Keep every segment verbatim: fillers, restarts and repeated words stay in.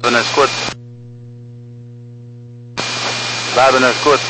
Lab na escuta. Lab na escuta.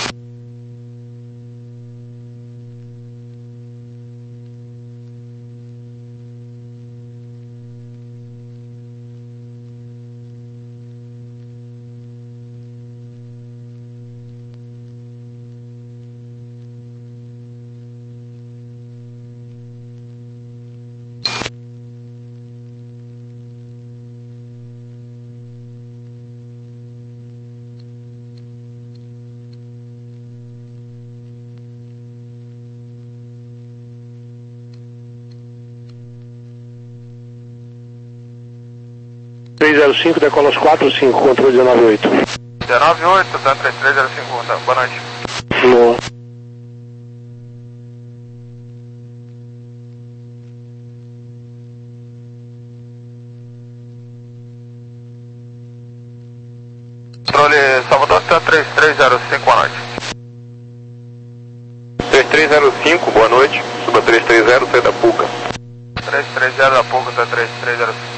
três zero cinco, decola aos quatro cinco, controle dezenove oito. dezenove oito, tá três três zero cinco, tá, boa noite. No. Controle Salvador, tá três três zero cinco, boa noite. três três zero cinco, boa noite. Suba três três zero, sai da Puca. três três zero da Puca, tá três três zero cinco.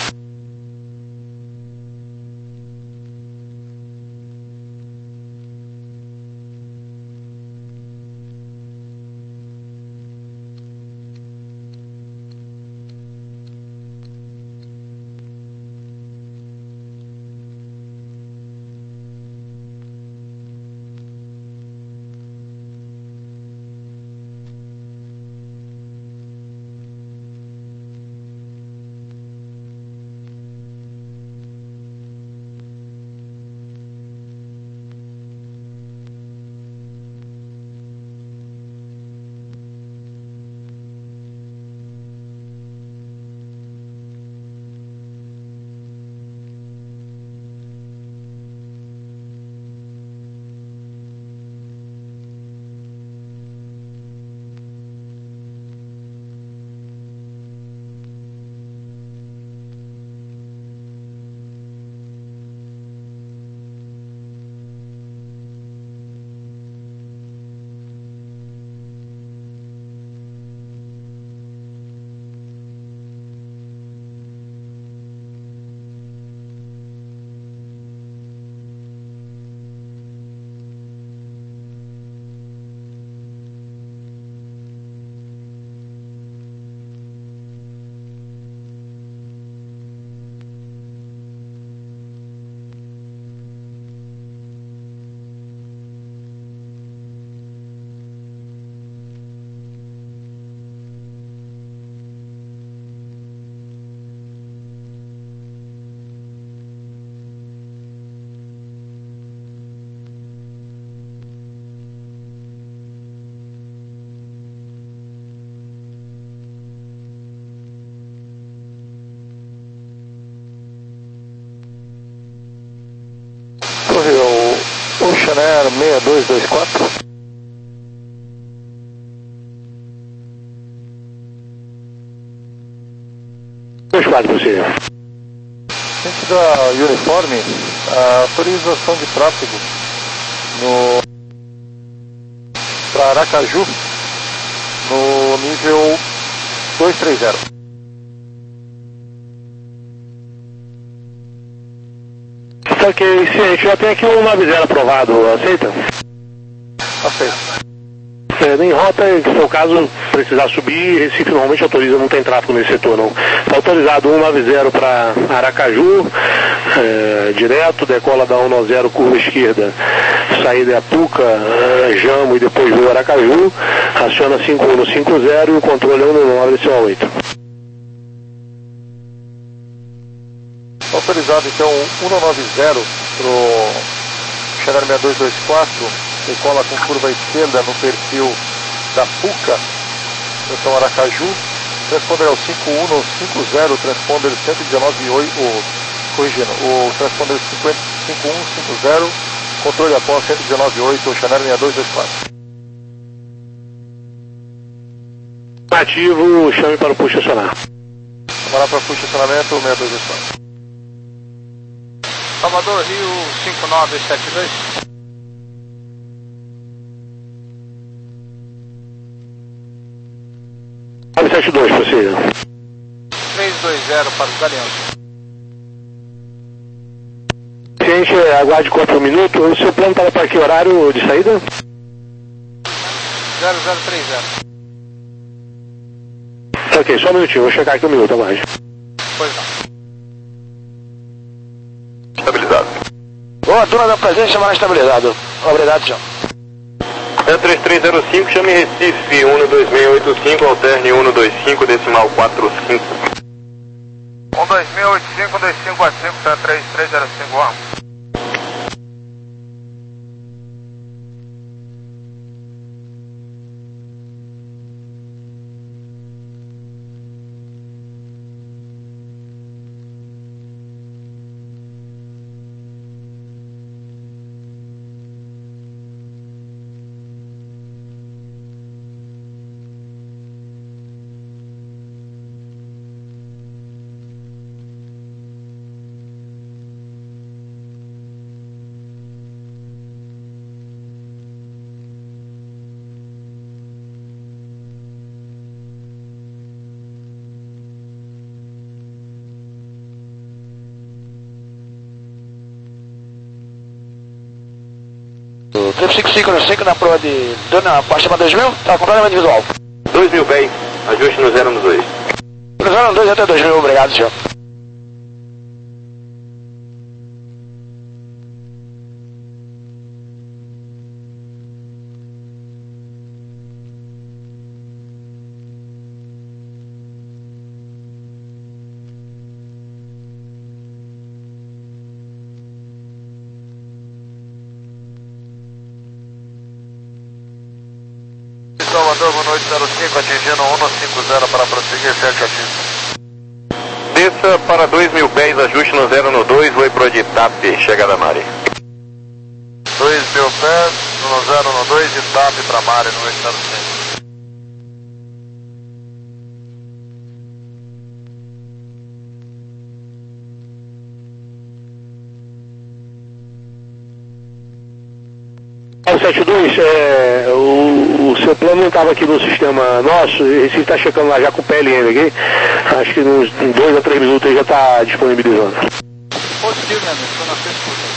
Ocean Air seis dois dois quatro. dois quatro, possível. Dentro da Uniforme, a autorização de tráfego no para Aracaju no nível dois três zero. Ok, sim, a gente já tem aqui um nove zero aprovado, aceita? Aceito. É, em rota, se for o caso, precisar subir, Recife normalmente autoriza, não tem tráfego nesse setor não. Está autorizado um nove zero para Aracaju, é, direto, decola da um nove zero, curva esquerda, saída é Apuca, é, Jamo e depois do Aracaju, aciona cinco um no cinco zero e o controle é um no nove C O oito. Autorizado então um nove zero para o Xanadu seis dois dois quatro, decola com curva esquerda no perfil da Puca, então Aracaju, transponder é o cinco um no cinco zero, transponder cento e dezenove oito, oh, corrigindo, o transponder cinco um cinco zero, controle após cento e dezenove oito, Xanadu seis dois dois quatro. Ativo, chame para o push acionar. Vamos para o push acionamento seis dois dois quatro. Salvador, Rio cinco nove sete dois. nove sete dois, possível. três dois zero para os Galeões. Gente, aguarde quatro minutos. O seu plano estava para que horário de saída? zero zero três zero. Ok, só um minutinho, vou checar aqui um minuto, aguarde. Pois não. Estabilizado. Boa, turma da presença, chamar estabilizado. Obrigado, senhor. É três três zero cinco, chame Recife um dois seis oito cinco, alterne um dois cinco, decimal quatro cinco. um dois seis oito cinco, dois cinco quatro cinco, tá três três zero cinco, ó. trezentos e cinquenta e cinco no cinco na prova de... na parte dois mil, tá completamente visual. dois mil bem, ajuste no zero no dois. No zero no dois até dois mil, obrigado, senhor. Salvador, boa noite, zero cinco, atingindo um cinco zero para prosseguir, sete atinge. Desça para dois mil pés, ajuste no zero no dois, vou pro de TAP, chegada Mari. dois mil pés, no zero no dois, e TAP para Mari, no oito zero cinco. sete dois, é, o, o seu plano não estava aqui no sistema nosso, Recife está checando lá já com o P L N aqui, acho que nos dois a três minutos aí já está disponibilizando. Positivo, né, amigo? Estou na frente.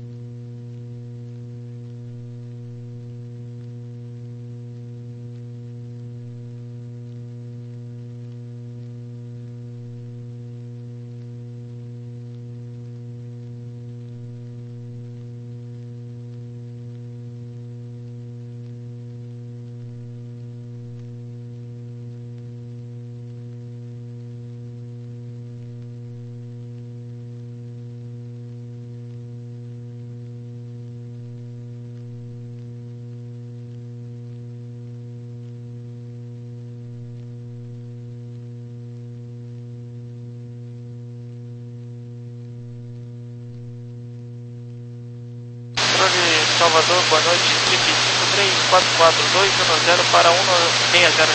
Salvador, boa noite, trip cinco três quatro quatro dois um zero para um seis zero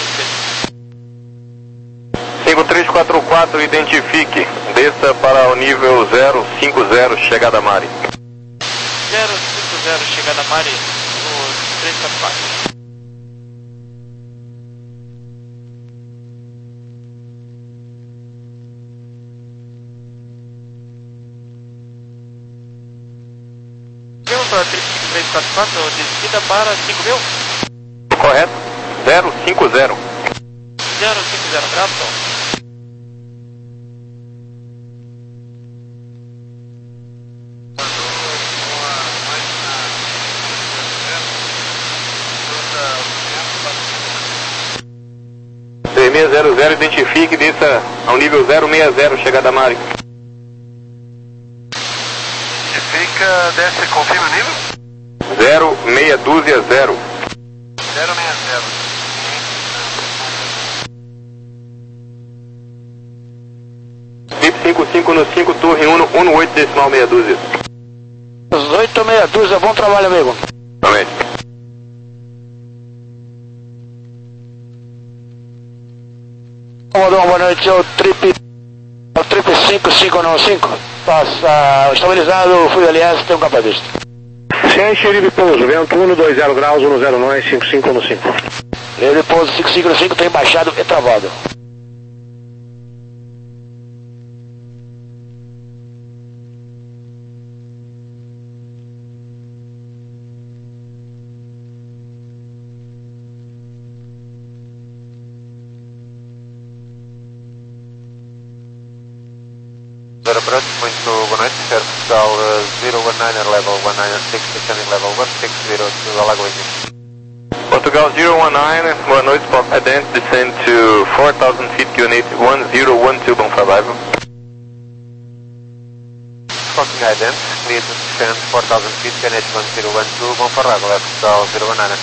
cinco três quatro quatro, identifique, desça para o nível zero cinco zero, chegada Mari. zero cinco zero, chegada Mari, no três quatro quatro. Para trip três quatro quatro, descida para cinco mil? Correto, zero cinco zero. zero cinco zero, grato. seis seis zero zero, identifique, desça ao nível zero seis zero, chegada Mari. Identifica, desce, confirma o nível? zero seis dúzia zero. zero seis zero. Trip cinco cinco no cinco, torre um um oito, decimal meia dúzia. oito meia dúzia, bom trabalho, amigo. Amém. Salvador, boa noite, é o trip, o trip cinco cinco no cinco. Passa, estabilizado, fui aliás, tem um capacete. Ciente, livre pouso, vento um dois zero graus, um zero nove cinco cinco no cinco. Livre pouso cinco cinco no cinco, tem baixado e travado. Zero approach, muito boa noite, Air Portugal uh, zero one nine level one nine six, descending level one six zero to Alagoas. Portugal zero one nine, boa noite, Pop Ident, descend to four thousand feet, unit one zero one two, bom trabalho. Foxing Ident, clear to descend four thousand feet, unit one zero one two, bom trabalho, Air Portugal zero one nine.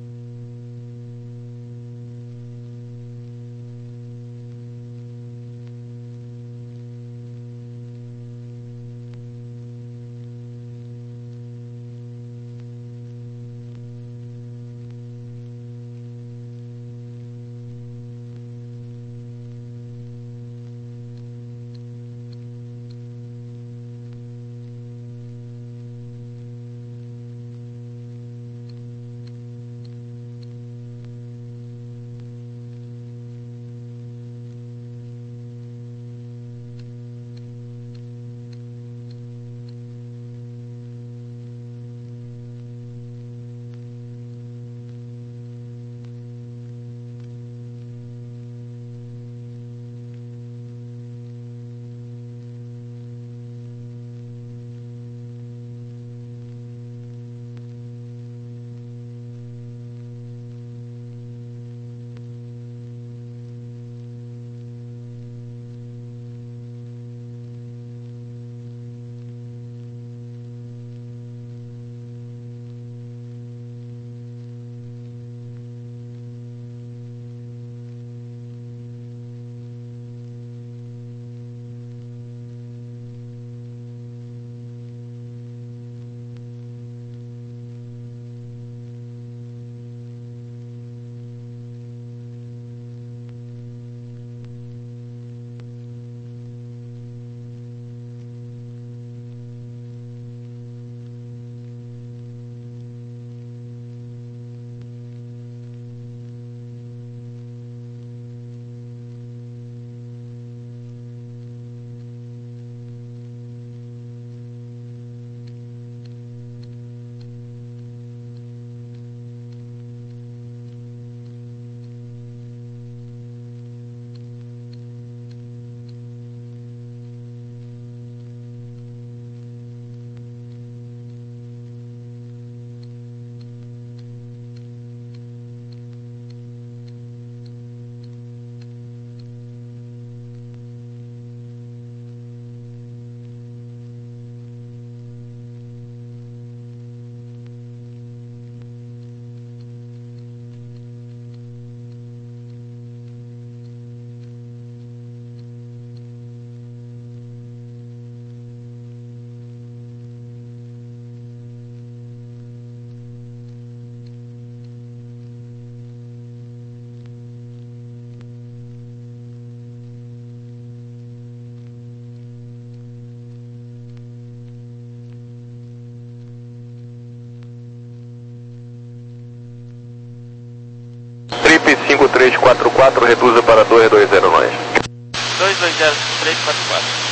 Trip cinco três quatro quatro, reduza para dois dois zero nove. dois dois zero cinco três quatro quatro.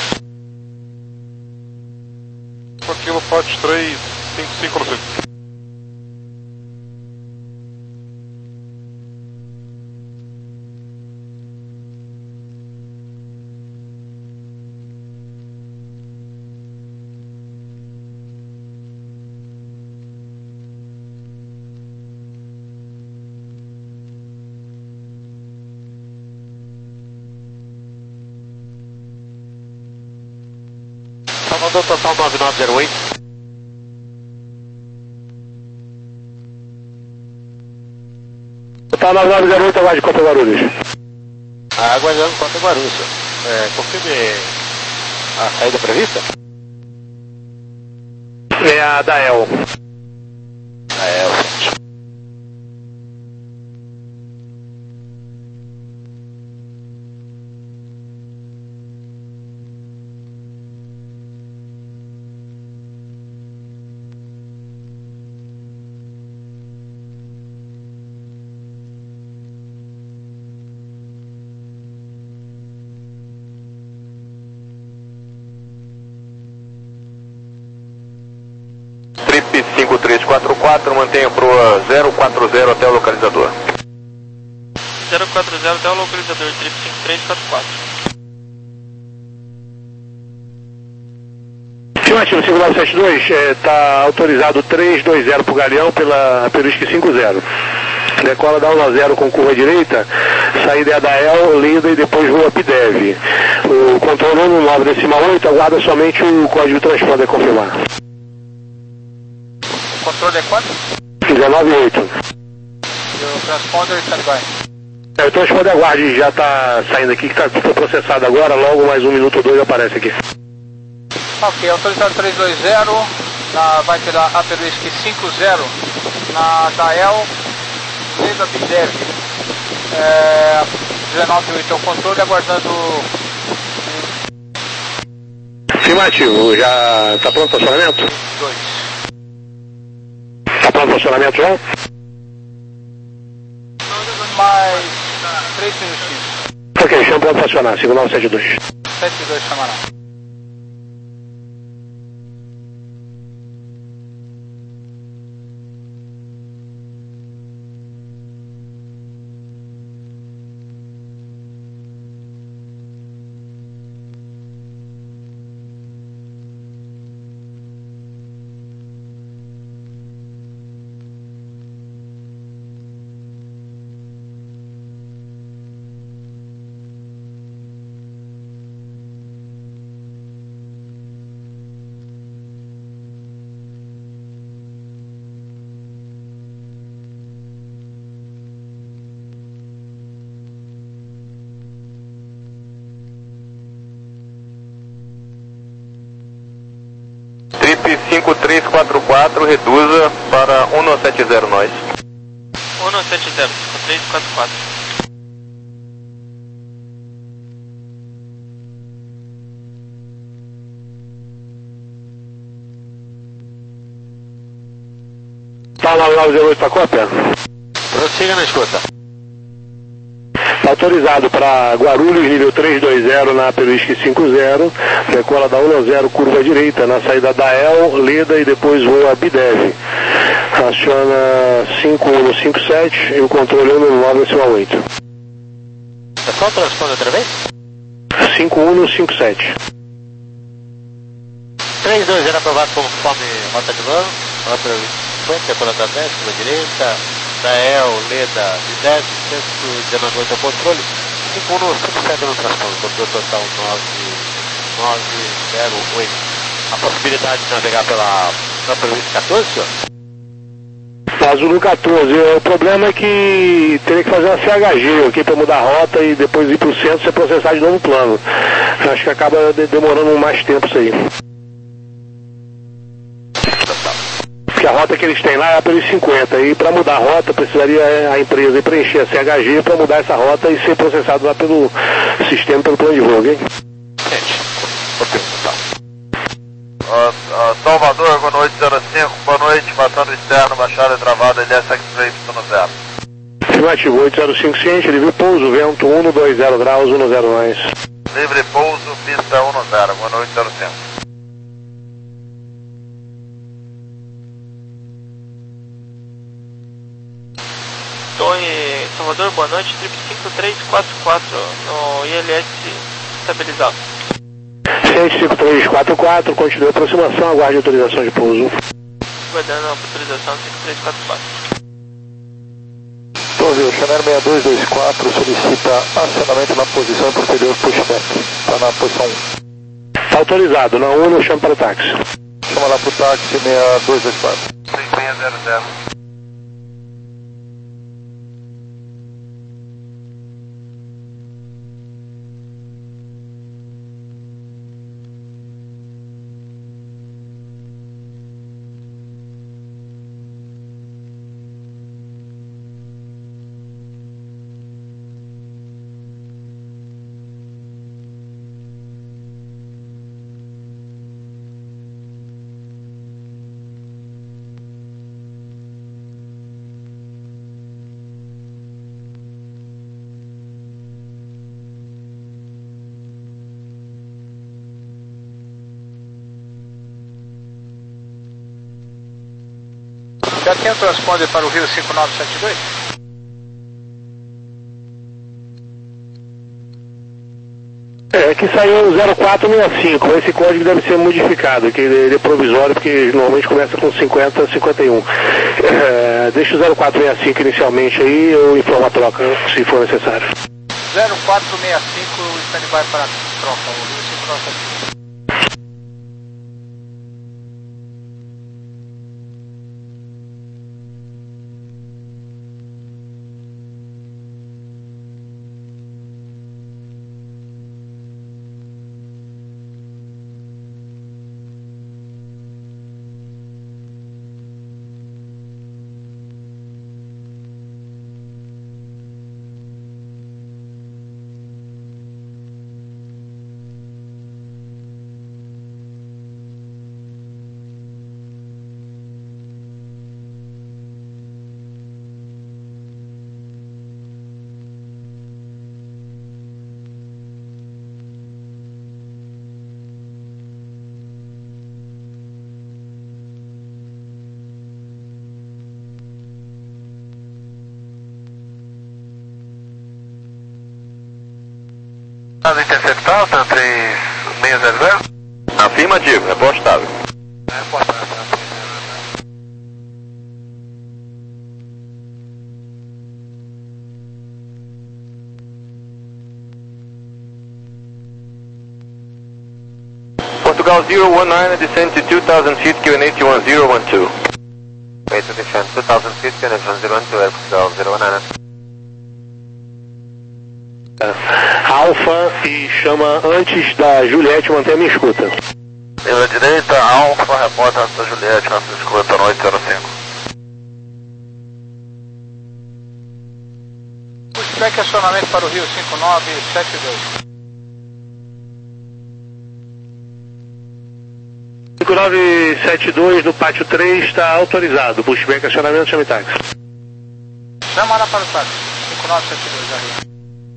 Aquilo Fox três cinco cinco no cinco. Salvador total nove nove zero oito. Total nove nove zero oito, aguarde Copa Guarulhos. Aguardando Copa Guarulhos. É, confirme a saída prevista? É a da E L. A E L. Trip cinco três quatro quatro, mantenha proa zero quatro zero até o localizador. zero quatro zero até o localizador, Trip cinco três quatro quatro. Afirmativo, cinco nove sete dois, está autorizado três dois zero para o Galeão pela Peruísque cinco zero. Decola da um a zero com curva direita, saída é a da El, Lida e depois rua Pidev. O controle um nove decimal oito aguarda somente o código de transponder confirmar. O controle é quanto? dezenove oito. E o transponder está igual? É, o transponder aguarde, já está saindo aqui, que está processado agora, logo mais um minuto ou dois aparece aqui. Ok, autorizado três dois zero, na, vai pela Aperuísque cinco zero, na Dael, Leda Bidev, é, dezenove oito é o controle, aguardando... Afirmativo, já está pronto o funcionamento? dois. Está pronto o funcionamento, João? Mais três minutinhos. Ok, chama pronto funcionar, cinco nove sete dois. sete dois, camarada. Trip cinco três quatro quatro, reduza para um nove sete zero nós. um nove sete zero, cinco três quatro quatro. Tá nove nove zero oito para cópia? Prossiga na escuta. Tá autorizado para Guarulhos, nível três dois zero na Peruísque cinco zero, decola da um a zero, curva direita, na saída da El, Leda e depois voa Bidev. Aciona cinco um cinco sete e o controle um nove decimal oito. É só transponder outra vez? cinco um cinco sete. três dois zero aprovado conforme rota de voo, rota cinquenta, decola da dez, curva direita, Dael, Leda, Bidev, cento e dezenove oito é o controle, cinco um cinco sete no transponder, controle total nove nove zero oito. A possibilidade de navegar pela Peruísque quatorze, senhor? Azul quatorze, o problema é que teria que fazer uma C H G aqui para mudar a rota e depois ir para o centro e ser processado de novo plano. Acho que acaba de demorando mais tempo isso aí. Porque a rota que eles têm lá é a Peruísque cinquenta e para mudar a rota precisaria a empresa preencher a C H G para mudar essa rota e ser processado lá pelo sistema, pelo plano de voo, ok? Uh, uh, Salvador, boa noite, zero cinco, boa noite, passando externo, baixada travada, L S X-Ray, zero. Afirmativo, oito zero cinco ciente, livre pouso, vento um dois zero graus, um zero mais. Livre pouso, pista um zero, boa noite, zero cinco. Torre Salvador, boa noite, trip cinco três quatro quatro no I L S estabilizado. Ciente cinco três quatro quatro, continue a aproximação, aguarde autorização de pouso. Aguardando a autorização cinco três quatro quatro. Torre, o Chanel seis dois dois quatro solicita acionamento na posição posterior pushback. Está na posição um. Está autorizado, na um, chama para o táxi. Chama lá para o táxi seis dois dois quatro. seis seis zero zero. Já tem o transponder para o Rio cinco nove sete dois? É, que saiu zero quatro seis cinco, esse código deve ser modificado, que ele é provisório, porque normalmente começa com cinquenta, cinquenta e um. É, deixa o zero quatro seis cinco inicialmente aí, eu informo a troca, se for necessário. zero quatro seis cinco, standby para troca, o Rio cinco nove sete. Interceptar, tá três seis zero zero? Afirmativo, reportável. Reportável, Portugal zero one nine, descend to two thousand feet, Q N H one zero one two. Wait to descend two thousand feet, Q N H one zero one two, Air Portugal zero one nine. Alfa e chama antes da Juliette, mantém a minha escuta. Pela direita, Alfa, reporta antes da Juliette, nossa escuta noite zero cinco. Pushback acionamento para o Rio cinco nove sete dois. cinco nove sete dois no pátio três está autorizado. Pushback acionamento, chame táxi. Chamada para o táxi. cinco nove sete dois, já Rio.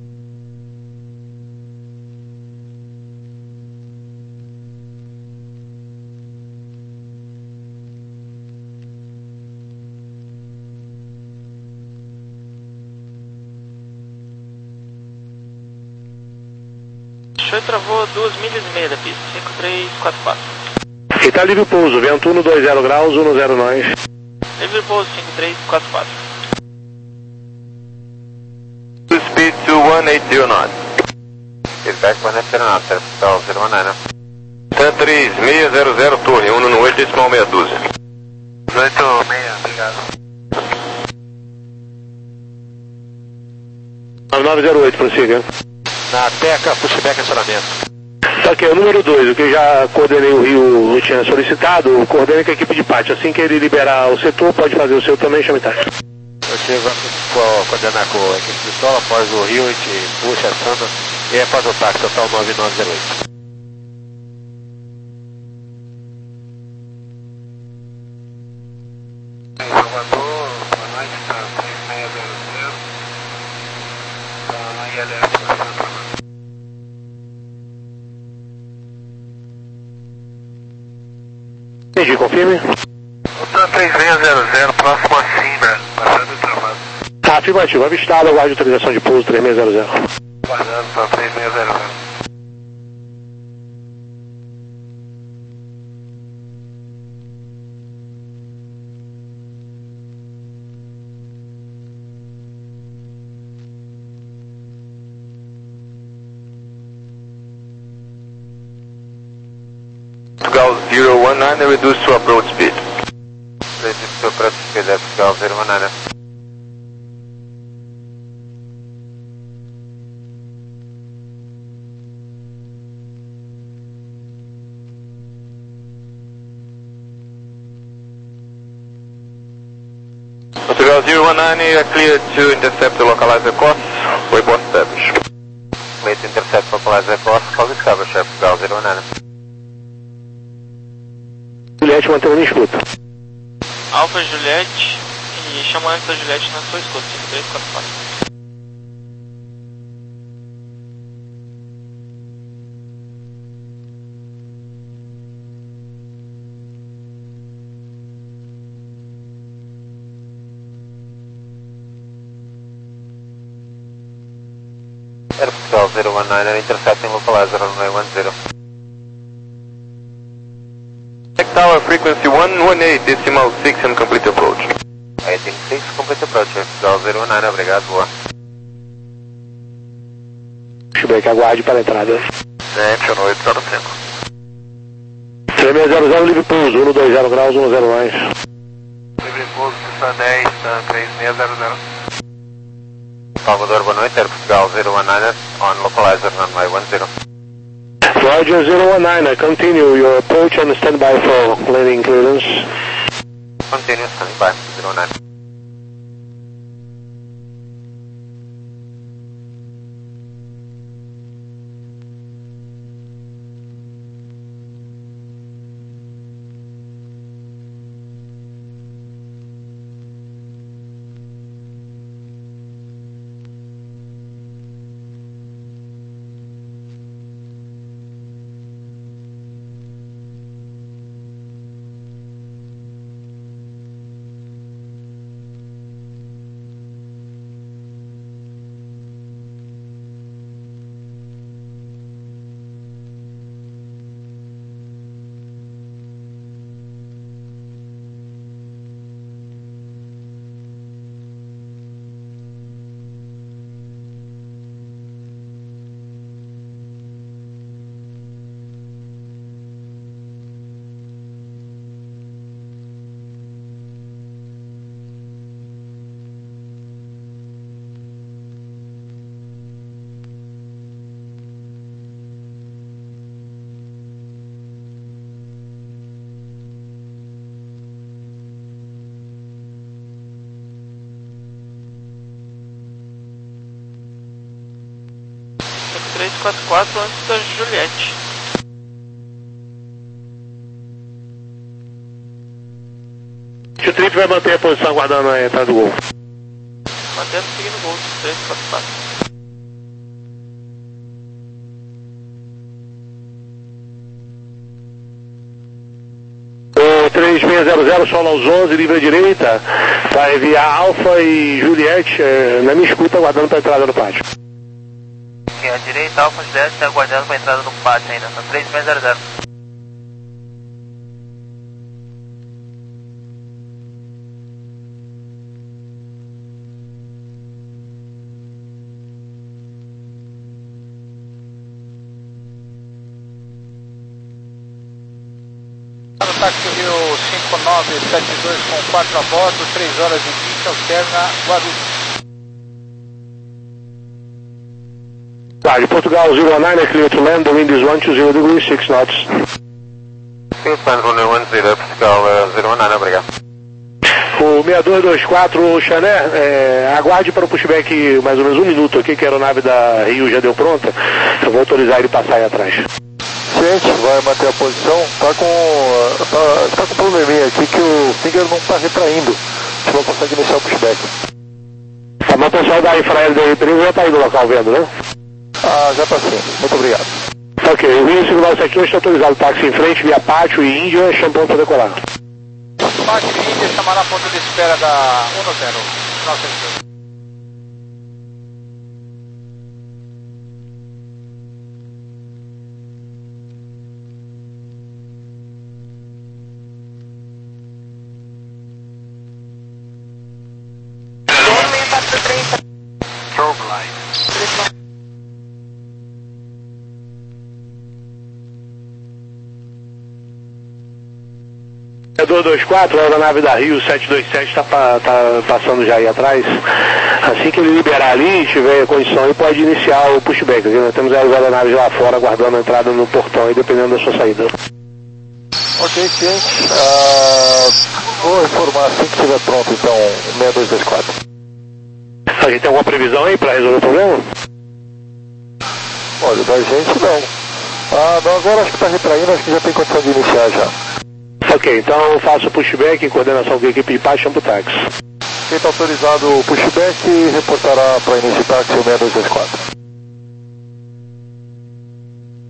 Show travou duas milhas e meia da pista, cinco três quatro quatro. E tá livre pouso, vento um dois zero graus, um zero nós. Livre pouso, cinco três quatro quatro. Speed to one eight zero knots. Feedback one eight zero knots, Air Portugal zero one nine. Tan três seis zero zero, torre, um no oito, decimal meia dúzia. oito seis, obrigado. nove nove zero oito, prossiga. Na Teca, pushback acionamento. Tá aqui, o número dois, o que eu já coordenei o Rio, eu tinha solicitado, coordene com a equipe de pátio. Assim que ele liberar o setor, pode fazer o seu também, chame táxi. Eu chego a coordenar com a equipe de solo, após o Rio, a gente puxa a Sanda e aí faz o táxi, total nove nove zero oito. Salvador, boa noite, tá três seis zero zero. Tá na I L S. Entendi, confirme. Tá três seis zero zero, próximo a Simbra, passando o travado. Tá, afirmativo, avistado, aguarde autorização de pouso três seis zero zero. Guardando, tá três seis zero zero. Portugal zero one nine, reduce to approach speed. Reduce to approach speed, Air Portugal zero one nine. Portugal zero one nine, are cleared to intercept the localizer course. Report established. Clear to intercept localizer course, call established, Air Portugal zero one nine. Juliette, mantém a minha escuta. Alfa Juliette e chama antes da Juliette na sua escuta, cinco três quatro quatro. Air Portugal zero one nine, intercepting localizer runway one zero. Tower frequency one one eight decimal six and complete approach. eighteen six, complete approach, Air Portugal zero one nine, obrigado, boa. Pushback, aguarde para a entrada. Gente, noite zero cinco. três seis zero zero, livre pouso, um dois zero graus, um zero mais. Livre pouso, pista dez, três seis zero zero. Salvador, boa noite, Air Portugal zero one nine, on localizer runway one zero. Roger zero one nine, continue your approach and stand by for landing clearance. Continue, standing by, zero one nine. três quatro quatro antes da Juliette. O Trip vai manter a posição aguardando a entrada do gol. Mantendo seguindo o gol, três quatro quatro. O três seis zero zero, solo aos onze, livre à direita, vai enviar Alfa e Juliette eh, na minha escuta, aguardando para a entrada no pátio. Sim, à direita, Alfa Juliette está aguardando para a entrada no pátio ainda, na três seis zero zero. Táxi Rio cinco nove sete dois com quatro a bordo, três horas e vinte, alterna Guarulhos. Vale, Portugal zero one nine, clear to land, the wind is one two zero degrees, six knots. Clear to land, runway one zero, Portugal uh, zero one nine, obrigado. O seis dois dois quatro, Chané, é, aguarde para o pushback mais ou menos um minuto aqui, que a aeronave da Rio já deu pronta, eu vou autorizar ele passar aí atrás. Gente, vai manter a posição, tá com, tá, tá com um probleminha aqui que o Finger não tá retraindo, a gente não consegue iniciar o pushback. Tá, mas o pessoal da Infraero da empresa já tá aí do local vendo, né? Ah, já tá sim, muito obrigado. Ok, o Rio cinco nove sete um está autorizado, táxi em frente, via Pátio e Índia, Champão para decolar. Pátio e Índia chamará a ponta de espera da um zero, nossa empresa. Strobe light. dois dois quatro, a aeronave da Rio sete dois sete está pa, tá passando já aí atrás. Assim que ele liberar ali, tiver condição, ele pode iniciar o pushback. Aqui nós temos as aeronaves lá fora aguardando a entrada no portão aí, dependendo da sua saída. Ok, ciente. Ah, vou informar assim que estiver pronto, então, seis dois dois quatro. A gente tem alguma previsão aí para resolver o problema? Olha, da gente não. Ah, não, agora acho que está retraindo, acho que já tem condição de iniciar já. Ok, então faço o pushback em coordenação com a equipe de Pátio, chama o táxi. Quem está autorizado o pushback reportará para início de táxi o seis dois dois quatro.